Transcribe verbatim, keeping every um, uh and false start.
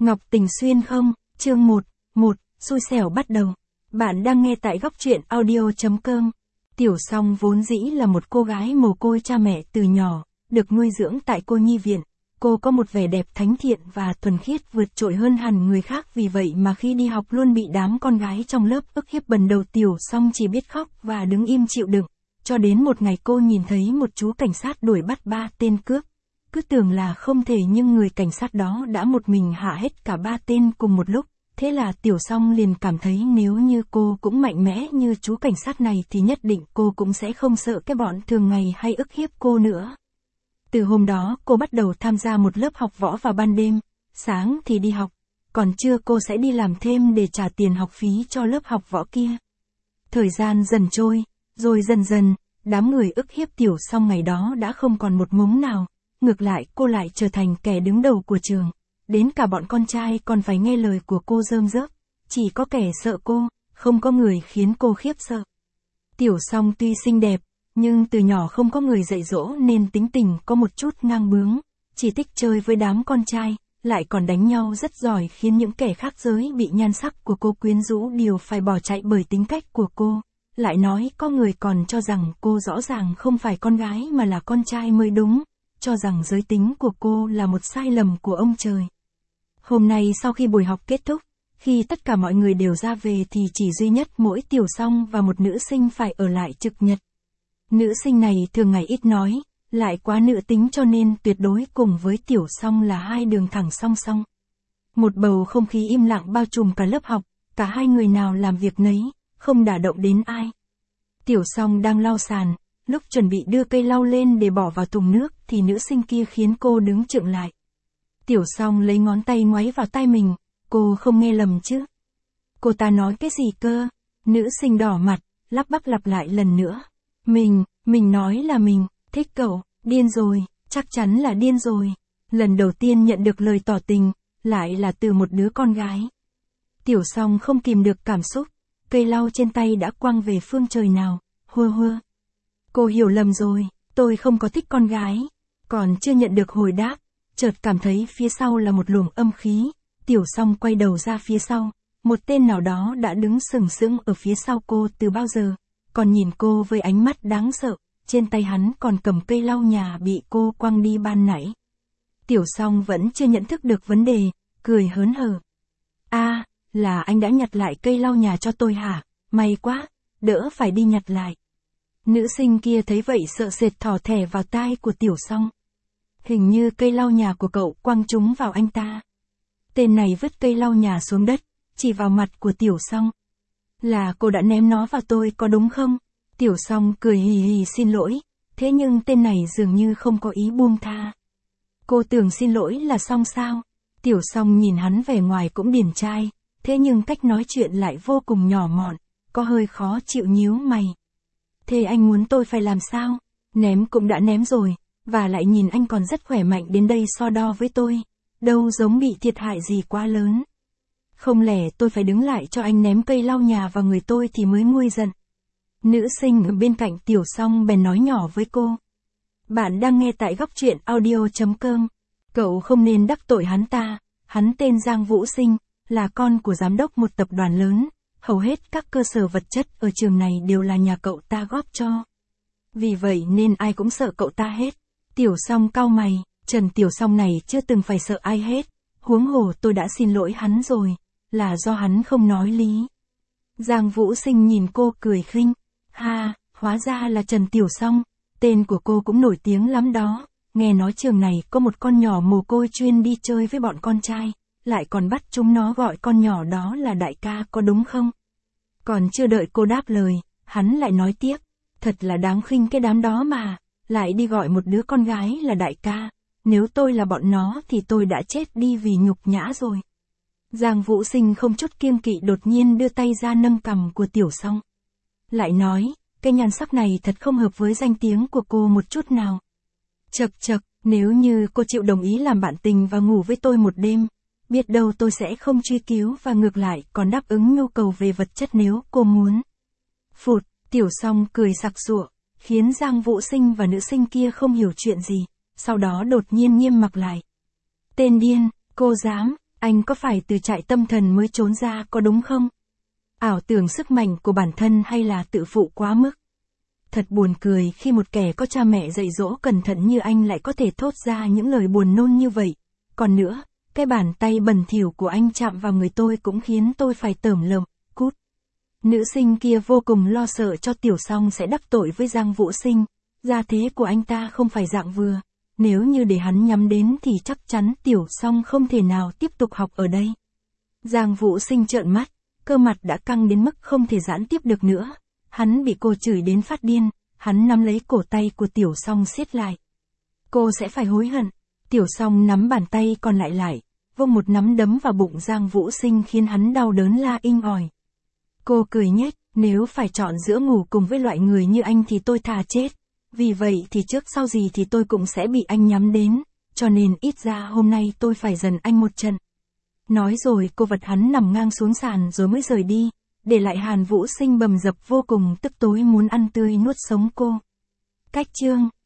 Ngọc Tình Xuyên không, chương một, một, xui xẻo bắt đầu. Bạn đang nghe tại góc truyện audio.com. Tiểu Song vốn dĩ là một cô gái mồ côi cha mẹ từ nhỏ, được nuôi dưỡng tại cô nhi viện. Cô có một vẻ đẹp thánh thiện và thuần khiết vượt trội hơn hẳn người khác, vì vậy mà khi đi học luôn bị đám con gái trong lớp ức hiếp. Bần đầu Tiểu Song chỉ biết khóc và đứng im chịu đựng, cho đến một ngày cô nhìn thấy một chú cảnh sát đuổi bắt ba tên cướp. Cứ tưởng là không thể, nhưng người cảnh sát đó đã một mình hạ hết cả ba tên cùng một lúc. Thế là Tiểu Song liền cảm thấy nếu như cô cũng mạnh mẽ như chú cảnh sát này thì nhất định cô cũng sẽ không sợ cái bọn thường ngày hay ức hiếp cô nữa. Từ hôm đó cô bắt đầu tham gia một lớp học võ vào ban đêm, sáng thì đi học, còn trưa cô sẽ đi làm thêm để trả tiền học phí cho lớp học võ kia. Thời gian dần trôi, rồi dần dần, đám người ức hiếp Tiểu Song ngày đó đã không còn một mống nào. Ngược lại cô lại trở thành kẻ đứng đầu của trường, đến cả bọn con trai còn phải nghe lời của cô rơm rớp, chỉ có kẻ sợ cô, không có người khiến cô khiếp sợ. Tiểu Song tuy xinh đẹp, nhưng từ nhỏ không có người dạy dỗ nên tính tình có một chút ngang bướng, chỉ thích chơi với đám con trai, lại còn đánh nhau rất giỏi, khiến những kẻ khác giới bị nhan sắc của cô quyến rũ đều phải bỏ chạy bởi tính cách của cô. Lại nói có người còn cho rằng cô rõ ràng không phải con gái mà là con trai mới đúng, cho rằng giới tính của cô là một sai lầm của ông trời. Hôm nay sau khi buổi học kết thúc, khi tất cả mọi người đều ra về thì chỉ duy nhất mỗi Tiểu Song và một nữ sinh phải ở lại trực nhật. Nữ sinh này thường ngày ít nói, lại quá nữ tính cho nên tuyệt đối cùng với Tiểu Song là hai đường thẳng song song. Một bầu không khí im lặng bao trùm cả lớp học, cả hai người nào làm việc nấy, không đả động đến ai. Tiểu Song đang lau sàn, lúc chuẩn bị đưa cây lau lên để bỏ vào thùng nước thì nữ sinh kia khiến cô đứng chững lại. Tiểu Song lấy ngón tay ngoáy vào tai mình, cô không nghe lầm chứ? Cô ta nói cái gì cơ? Nữ sinh đỏ mặt, lắp bắp lặp lại lần nữa. Mình, mình nói là mình, thích cậu, điên rồi, chắc chắn là điên rồi. Lần đầu tiên nhận được lời tỏ tình, lại là từ một đứa con gái. Tiểu Song không kìm được cảm xúc, cây lau trên tay đã quăng về phương trời nào, hua hua. Cô hiểu lầm rồi, tôi không có thích con gái. Còn chưa nhận được hồi đáp, chợt cảm thấy phía sau là một luồng âm khí. Tiểu Song quay đầu ra phía sau, một tên nào đó đã đứng sừng sững ở phía sau cô từ bao giờ, còn nhìn cô với ánh mắt đáng sợ, trên tay hắn còn cầm cây lau nhà bị cô quăng đi ban nãy. Tiểu Song vẫn chưa nhận thức được vấn đề, cười hớn hở. À, là anh đã nhặt lại cây lau nhà cho tôi hả? May quá, đỡ phải đi nhặt lại. Nữ sinh kia thấy vậy sợ sệt thò thẻ vào tai của Tiểu Song. Hình như cây lau nhà của cậu quăng trúng vào anh ta. Tên này vứt cây lau nhà xuống đất, chỉ vào mặt của Tiểu Song. Là cô đã ném nó vào tôi có đúng không? Tiểu Song cười hì hì xin lỗi, thế nhưng tên này dường như không có ý buông tha. Cô tưởng xin lỗi là xong sao? Tiểu Song nhìn hắn vẻ ngoài cũng điển trai, thế nhưng cách nói chuyện lại vô cùng nhỏ mọn, có hơi khó chịu nhíu mày. Thế anh muốn tôi phải làm sao? Ném cũng đã ném rồi, và lại nhìn anh còn rất khỏe mạnh đến đây so đo với tôi, đâu giống bị thiệt hại gì quá lớn. Không lẽ tôi phải đứng lại cho anh ném cây lau nhà vào người tôi thì mới nguôi giận? Nữ sinh ở bên cạnh Tiểu Song bèn nói nhỏ với cô. Bạn đang nghe tại góc truyện audio.com. Cậu không nên đắc tội hắn ta, hắn tên Giang Vũ Sinh, là con của giám đốc một tập đoàn lớn. Hầu hết các cơ sở vật chất ở trường này đều là nhà cậu ta góp cho. Vì vậy nên ai cũng sợ cậu ta hết. Tiểu Song cau mày, Trần Tiểu Song này chưa từng phải sợ ai hết. Huống hồ tôi đã xin lỗi hắn rồi, là do hắn không nói lý. Giang Vũ Sinh nhìn cô cười khinh. Ha, hóa ra là Trần Tiểu Song, tên của cô cũng nổi tiếng lắm đó. Nghe nói trường này có một con nhỏ mồ côi chuyên đi chơi với bọn con trai, lại còn bắt chúng nó gọi con nhỏ đó là đại ca có đúng không? Còn chưa đợi cô đáp lời, hắn lại nói tiếp, thật là đáng khinh cái đám đó mà, lại đi gọi một đứa con gái là đại ca, nếu tôi là bọn nó thì tôi đã chết đi vì nhục nhã rồi. Giang Vũ Sinh không chút kiêng kỵ đột nhiên đưa tay ra nâng cằm của Tiểu Song. Lại nói, cái nhan sắc này thật không hợp với danh tiếng của cô một chút nào. Chậc chậc, nếu như cô chịu đồng ý làm bạn tình và ngủ với tôi một đêm, biết đâu tôi sẽ không truy cứu và ngược lại còn đáp ứng nhu cầu về vật chất nếu cô muốn. Phụt, Tiểu Song cười sặc sụa, khiến Giang Vũ Sinh và nữ sinh kia không hiểu chuyện gì, sau đó đột nhiên nghiêm mặt lại. Tên điên, cô dám, Anh có phải từ trại tâm thần mới trốn ra có đúng không? Ảo tưởng sức mạnh của bản thân hay là tự phụ quá mức? Thật buồn cười khi một kẻ có cha mẹ dạy dỗ cẩn thận như anh lại có thể thốt ra những lời buồn nôn như vậy. Còn nữa, cái bàn tay bẩn thỉu của anh chạm vào người tôi cũng khiến tôi phải tởm lợm, cút. Nữ sinh kia vô cùng lo sợ cho Tiểu Song sẽ đắc tội với Giang Vũ Sinh. Gia thế của anh ta không phải dạng vừa. Nếu như để hắn nhắm đến thì chắc chắn Tiểu Song không thể nào tiếp tục học ở đây. Giang Vũ Sinh trợn mắt, cơ mặt đã căng đến mức không thể giãn tiếp được nữa. Hắn bị cô chửi đến phát điên, hắn nắm lấy cổ tay của Tiểu Song siết lại. Cô sẽ phải hối hận. Tiểu Song nắm bàn tay còn lại lại, vung một nắm đấm vào bụng Giang Vũ Sinh khiến hắn đau đớn la inh ỏi. Cô cười nhếch, nếu phải chọn giữa ngủ cùng với loại người như anh thì tôi thà chết. Vì vậy thì trước sau gì thì tôi cũng sẽ bị anh nhắm đến, cho nên ít ra hôm nay tôi phải dần anh một trận. Nói rồi cô vật hắn nằm ngang xuống sàn rồi mới rời đi, để lại Hàn Vũ Sinh bầm dập vô cùng tức tối muốn ăn tươi nuốt sống cô. Cách chương